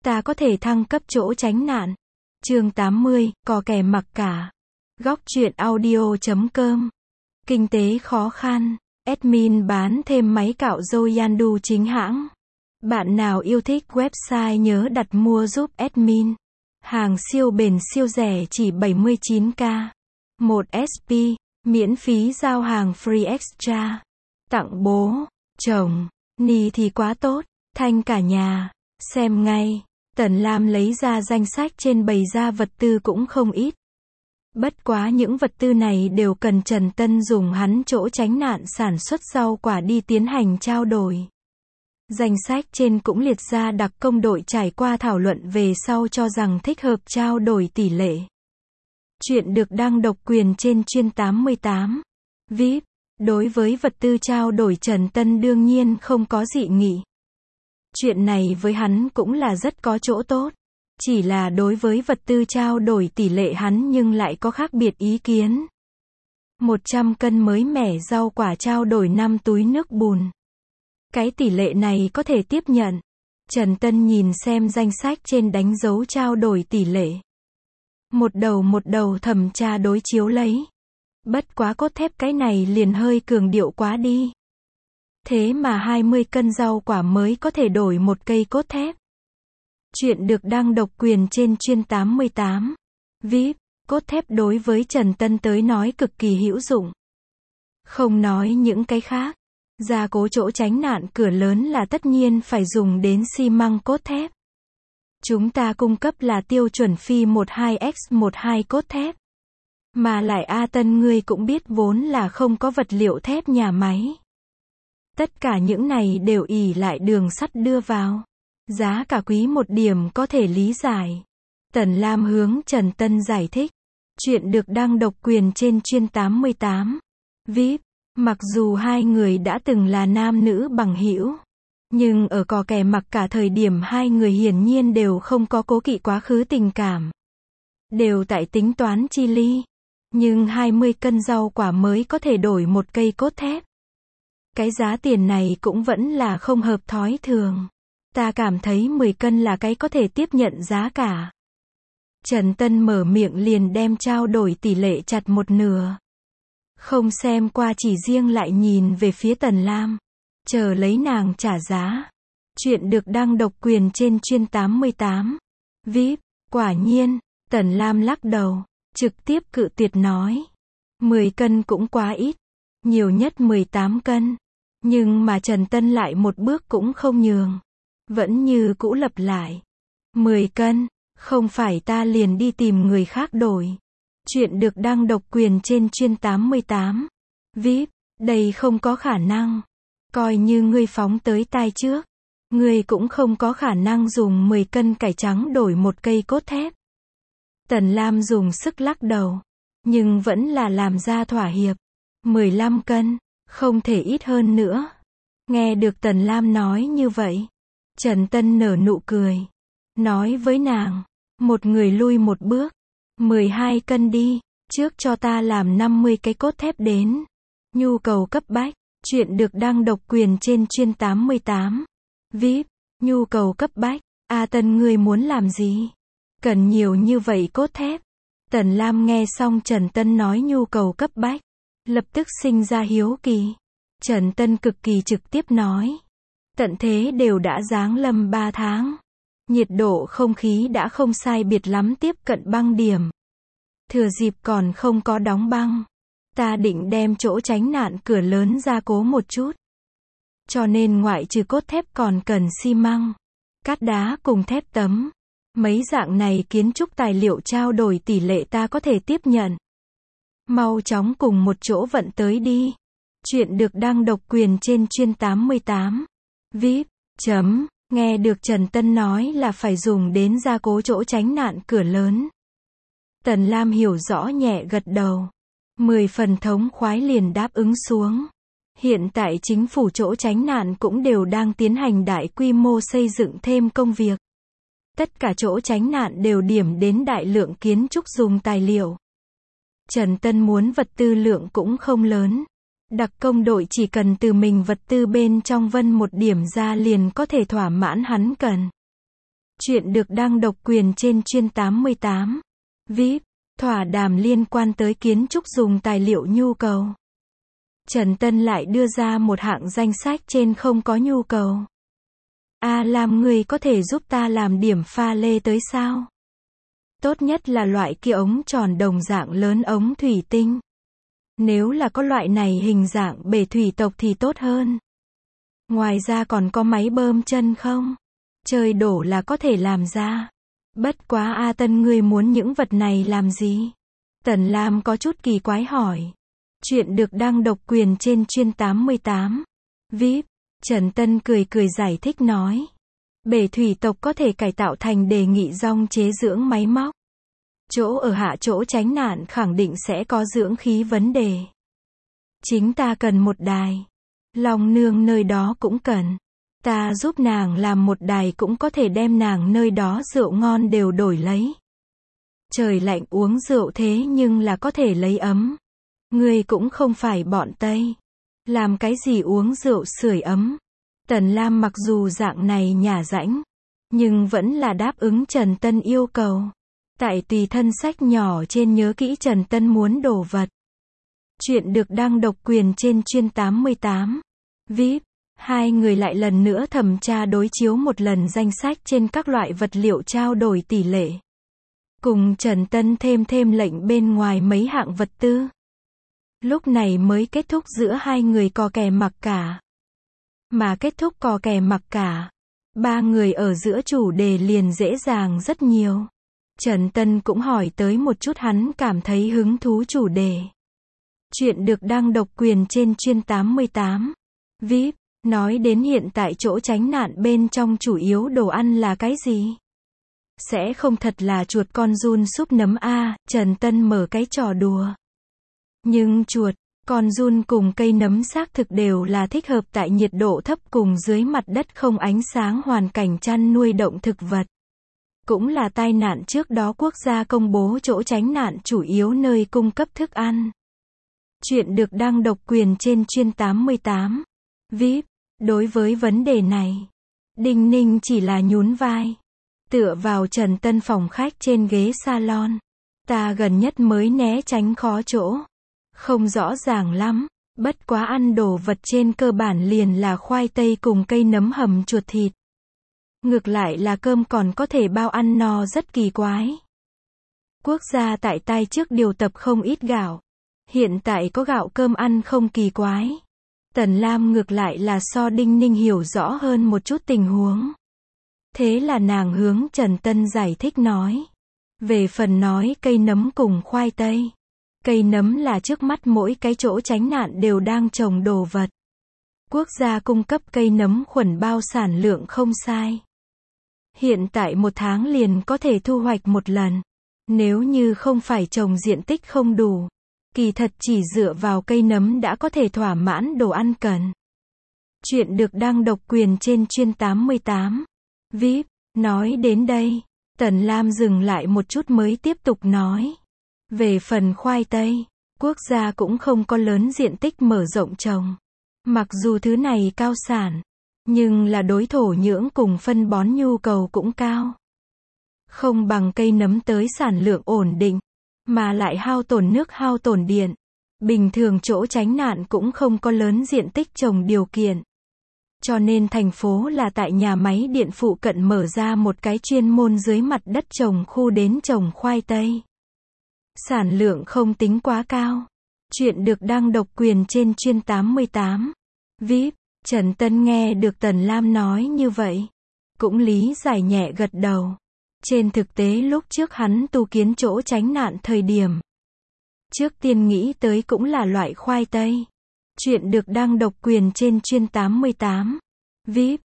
ta có thể thăng cấp chỗ tránh nạn. Chương 80, có kẻ mặc cả. Góc truyện audio.com. Kinh tế khó khăn. Admin bán thêm máy cạo râu Yandu chính hãng. Bạn nào yêu thích website nhớ đặt mua giúp admin. Hàng siêu bền siêu rẻ chỉ 79k. 1 SP, miễn phí giao hàng free extra. Tặng bố, chồng, ni thì quá tốt, thanh cả nhà. Xem ngay, Tần Lam lấy ra danh sách trên bày ra vật tư cũng không ít. Bất quá những vật tư này đều cần Trần Tân dùng hắn chỗ tránh nạn sản xuất rau quả đi tiến hành trao đổi. Danh sách trên cũng liệt ra đặc công đội trải qua thảo luận về sau cho rằng thích hợp trao đổi tỷ lệ. Chuyện được đăng độc quyền trên chuyên 88. VIP. Đối với vật tư trao đổi Trần Tân đương nhiên không có dị nghị. Chuyện này với hắn cũng là rất có chỗ tốt. Chỉ là đối với vật tư trao đổi tỷ lệ hắn nhưng lại có khác biệt ý kiến. 100 cân mới mẻ rau quả trao đổi 5 túi nước bùn. Cái tỷ lệ này có thể tiếp nhận. Trần Tân nhìn xem danh sách trên đánh dấu trao đổi tỷ lệ. Một đầu thẩm tra đối chiếu lấy. Bất quá cốt thép cái này liền hơi cường điệu quá đi. Thế mà 20 cân rau quả mới có thể đổi một cây cốt thép. Chuyện được đăng độc quyền trên chuyên 88. VIP. Cốt thép đối với Trần Tân tới nói cực kỳ hữu dụng. Không nói những cái khác. Gia cố chỗ tránh nạn cửa lớn là tất nhiên phải dùng đến xi măng cốt thép. Chúng ta cung cấp là tiêu chuẩn phi 12x12 cốt thép. Mà lại A Tân ngươi cũng biết vốn là không có vật liệu thép nhà máy. Tất cả những này đều ỷ lại đường sắt đưa vào. Giá cả quý một điểm có thể lý giải. Tần Lam hướng Trần Tân giải thích. Chuyện được đăng độc quyền trên chuyên 88. VIP. Mặc dù hai người đã từng là nam nữ bằng hữu, nhưng ở cò kè mặc cả thời điểm hai người hiển nhiên đều không có cố kỵ quá khứ tình cảm. Đều tại tính toán chi ly. Nhưng 20 cân rau quả mới có thể đổi một cây cốt thép. Cái giá tiền này cũng vẫn là không hợp thói thường. Ta cảm thấy 10 cân là cái có thể tiếp nhận giá cả. Trần Tân mở miệng liền đem trao đổi tỷ lệ chặt một nửa. Không xem qua chỉ riêng lại nhìn về phía Tần Lam. Chờ lấy nàng trả giá. Chuyện được đăng độc quyền trên chuyên 88. VIP. Quả nhiên, Tần Lam lắc đầu. Trực tiếp cự tuyệt nói. 10 cân cũng quá ít. Nhiều nhất 18 cân. Nhưng mà Trần Tân lại một bước cũng không nhường. Vẫn như cũ lập lại. 10 cân. Không phải ta liền đi tìm người khác đổi. Chuyện được đăng độc quyền trên chuyên 88. VIP. Đây không có khả năng. Coi như ngươi phóng tới tai trước. Ngươi cũng không có khả năng dùng 10 cân cải trắng đổi một cây cốt thép. Tần Lam dùng sức lắc đầu. Nhưng vẫn là làm ra thỏa hiệp. 15 cân. Không thể ít hơn nữa. Nghe được Tần Lam nói như vậy. Trần Tân nở nụ cười. Nói với nàng. Một người lui một bước. 12 cân đi. Trước cho ta làm 50 cái cốt thép đến. Nhu cầu cấp bách. Chuyện được đăng độc quyền trên chuyên 88. VIP. Nhu cầu cấp bách. A Tân ngươi muốn làm gì? Cần nhiều như vậy cốt thép. Tần Lam nghe xong Trần Tân nói nhu cầu cấp bách. Lập tức sinh ra hiếu kỳ. Trần Tân cực kỳ trực tiếp nói. Tận thế đều đã giáng lâm 3 tháng. Nhiệt độ không khí đã không sai biệt lắm tiếp cận băng điểm. Thừa dịp còn không có đóng băng. Ta định đem chỗ tránh nạn cửa lớn gia cố một chút. Cho nên ngoại trừ cốt thép còn cần xi măng, cát đá cùng thép tấm. Mấy dạng này kiến trúc tài liệu trao đổi tỷ lệ ta có thể tiếp nhận. Mau chóng cùng một chỗ vận tới đi. Chuyện được đăng độc quyền trên chuyên 88. VIP. Nghe được Trần Tân nói là phải dùng đến gia cố chỗ tránh nạn cửa lớn. Tần Lam hiểu rõ nhẹ gật đầu. 10 phần thống khoái liền đáp ứng xuống. Hiện tại chính phủ chỗ tránh nạn cũng đều đang tiến hành đại quy mô xây dựng thêm công việc. Tất cả chỗ tránh nạn đều điểm đến đại lượng kiến trúc dùng tài liệu. Trần Tân muốn vật tư lượng cũng không lớn. Đặc công đội chỉ cần từ mình vật tư bên trong vân một điểm ra liền có thể thỏa mãn hắn cần. Chuyện được đăng độc quyền trên chuyên 88. VIP. Thỏa đàm liên quan tới kiến trúc dùng tài liệu nhu cầu. Trần Tân lại đưa ra một hạng danh sách trên không có nhu cầu. Lam, người có thể giúp ta làm điểm pha lê tới sao? Tốt nhất là loại kia ống tròn đồng dạng lớn ống thủy tinh. Nếu là có loại này hình dạng bể thủy tộc thì tốt hơn. Ngoài ra còn có máy bơm chân không? Trời đổ là có thể làm ra. Bất quá Tân, ngươi muốn những vật này làm gì? Tần Lam có chút kỳ quái hỏi. Chuyện được đăng độc quyền trên chuyên 88. VIP. Trần Tân cười cười giải thích nói. Bể thủy tộc có thể cải tạo thành đề nghị rong chế dưỡng máy móc. Chỗ ở hạ chỗ tránh nạn khẳng định sẽ có dưỡng khí vấn đề. Chính ta cần một đài. Long nương nơi đó cũng cần. Ta giúp nàng làm một đài cũng có thể đem nàng nơi đó rượu ngon đều đổi lấy. Trời lạnh uống rượu thế nhưng là có thể lấy ấm. Ngươi cũng không phải bọn Tây. Làm cái gì uống rượu sưởi ấm. Tần Lam mặc dù dạng này nhả rãnh, nhưng vẫn là đáp ứng Trần Tân yêu cầu. Tại tùy thân sách nhỏ trên nhớ kỹ Trần Tân muốn đồ vật. Chuyện được đăng độc quyền trên chuyên 88. VIP. Hai người lại lần nữa thẩm tra đối chiếu một lần danh sách trên các loại vật liệu trao đổi tỷ lệ. Cùng Trần Tân thêm lệnh bên ngoài mấy hạng vật tư. Lúc này mới kết thúc giữa hai người cò kè mặc cả. Mà kết thúc cò kè mặc cả, ba người ở giữa chủ đề liền dễ dàng rất nhiều. Trần Tân cũng hỏi tới một chút hắn cảm thấy hứng thú chủ đề. Chuyện được đăng độc quyền trên chuyên 88. VIP. Nói đến hiện tại chỗ tránh nạn bên trong chủ yếu đồ ăn là cái gì? Sẽ không thật là chuột con giun súp nấm Trần Tân mở cái trò đùa. Nhưng chuột, con giun cùng cây nấm xác thực đều là thích hợp tại nhiệt độ thấp cùng dưới mặt đất không ánh sáng hoàn cảnh chăn nuôi động thực vật. Cũng là tai nạn trước đó quốc gia công bố chỗ tránh nạn chủ yếu nơi cung cấp thức ăn. Chuyện được đăng độc quyền trên chuyên 88. VIP. Đối với vấn đề này, Đinh Ninh chỉ là nhún vai. Tựa vào Trần Tân phòng khách trên ghế salon. Ta gần nhất mới né tránh khó chỗ. Không rõ ràng lắm. Bất quá ăn đồ vật trên cơ bản liền là khoai tây cùng cây nấm hầm chuột thịt. Ngược lại là cơm còn có thể bao ăn no rất kỳ quái. Quốc gia tại tai trước điều tập không ít gạo. Hiện tại có gạo cơm ăn không kỳ quái. Tần Lam ngược lại là so Đinh Ninh hiểu rõ hơn một chút tình huống. Thế là nàng hướng Trần Tân giải thích nói. Về phần nói cây nấm cùng khoai tây. Cây nấm là trước mắt mỗi cái chỗ tránh nạn đều đang trồng đồ vật. Quốc gia cung cấp cây nấm khuẩn bao sản lượng không sai. Hiện tại một tháng liền có thể thu hoạch một lần. Nếu như không phải trồng diện tích không đủ. Kỳ thật chỉ dựa vào cây nấm đã có thể thỏa mãn đồ ăn cần. Chuyện được đăng độc quyền trên chuyên 88. VIP. Nói đến đây, Tần Lam dừng lại một chút mới tiếp tục nói. Về phần khoai tây, quốc gia cũng không có lớn diện tích mở rộng trồng. Mặc dù thứ này cao sản, nhưng là đối thổ nhưỡng cùng phân bón nhu cầu cũng cao. Không bằng cây nấm tới sản lượng ổn định. Mà lại hao tổn nước hao tổn điện. Bình thường chỗ tránh nạn cũng không có lớn diện tích trồng điều kiện. Cho nên thành phố là tại nhà máy điện phụ cận mở ra một cái chuyên môn dưới mặt đất trồng khu đến trồng khoai tây. Sản lượng không tính quá cao. Chuyện được đăng độc quyền trên chuyên 88. VIP. Trần Tân nghe được Tần Lam nói như vậy. Cũng lý giải nhẹ gật đầu. Trên thực tế lúc trước hắn tu kiến chỗ tránh nạn thời điểm. Trước tiên nghĩ tới cũng là loại khoai tây. Chuyện được đăng độc quyền trên chuyên 88. VIP.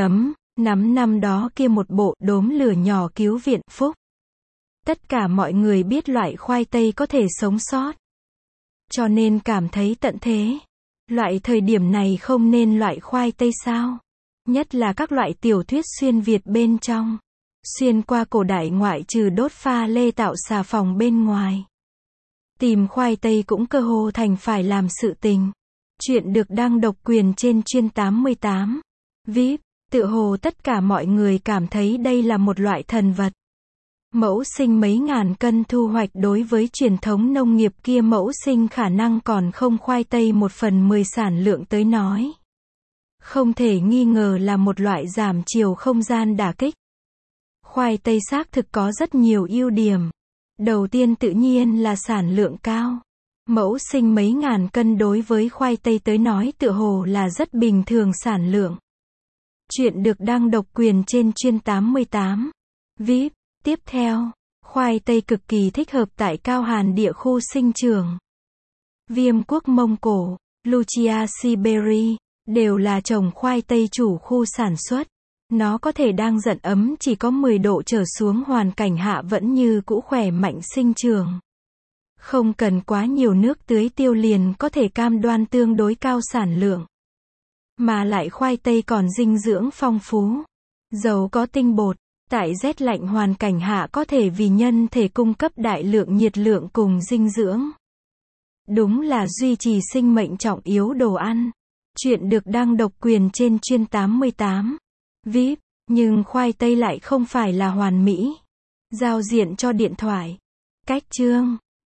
Năm đó kia một bộ đốm lửa nhỏ cứu viện Phúc. Tất cả mọi người biết loại khoai tây có thể sống sót. Cho nên cảm thấy tận thế. Loại thời điểm này không nên loại khoai tây sao? Nhất là các loại tiểu thuyết xuyên Việt bên trong. Xuyên qua cổ đại ngoại trừ đốt pha lê tạo xà phòng bên ngoài. Tìm khoai tây cũng cơ hồ thành phải làm sự tình. Chuyện được đăng độc quyền trên chuyên 88. VIP. Tựa hồ tất cả mọi người cảm thấy đây là một loại thần vật. Mẫu sinh mấy ngàn cân thu hoạch đối với truyền thống nông nghiệp kia mẫu sinh khả năng còn không khoai tây 1/10 sản lượng tới nói. Không thể nghi ngờ là một loại giảm chiều không gian đả kích. Khoai tây xác thực có rất nhiều ưu điểm. Đầu tiên tự nhiên là sản lượng cao. Mẫu sinh mấy ngàn cân đối với khoai tây tới nói tựa hồ là rất bình thường sản lượng. Chuyện được đăng độc quyền trên chuyên 88. VIP. Tiếp theo, khoai tây cực kỳ thích hợp tại cao hàn địa khu sinh trưởng. Viêm quốc Mông Cổ, Luchia Siberia, đều là trồng khoai tây chủ khu sản xuất. Nó có thể đang giận ấm chỉ có 10 độ trở xuống hoàn cảnh hạ vẫn như cũ khỏe mạnh sinh trưởng. Không cần quá nhiều nước tưới tiêu liền có thể cam đoan tương đối cao sản lượng. Mà lại khoai tây còn dinh dưỡng phong phú, giàu có tinh bột, tại rét lạnh hoàn cảnh hạ có thể vì nhân thể cung cấp đại lượng nhiệt lượng cùng dinh dưỡng. Đúng là duy trì sinh mệnh trọng yếu đồ ăn. Chuyện được đăng độc quyền trên chuyên 88. VIP, nhưng khoai tây lại không phải là hoàn mỹ. Giao diện cho điện thoại. Cách chương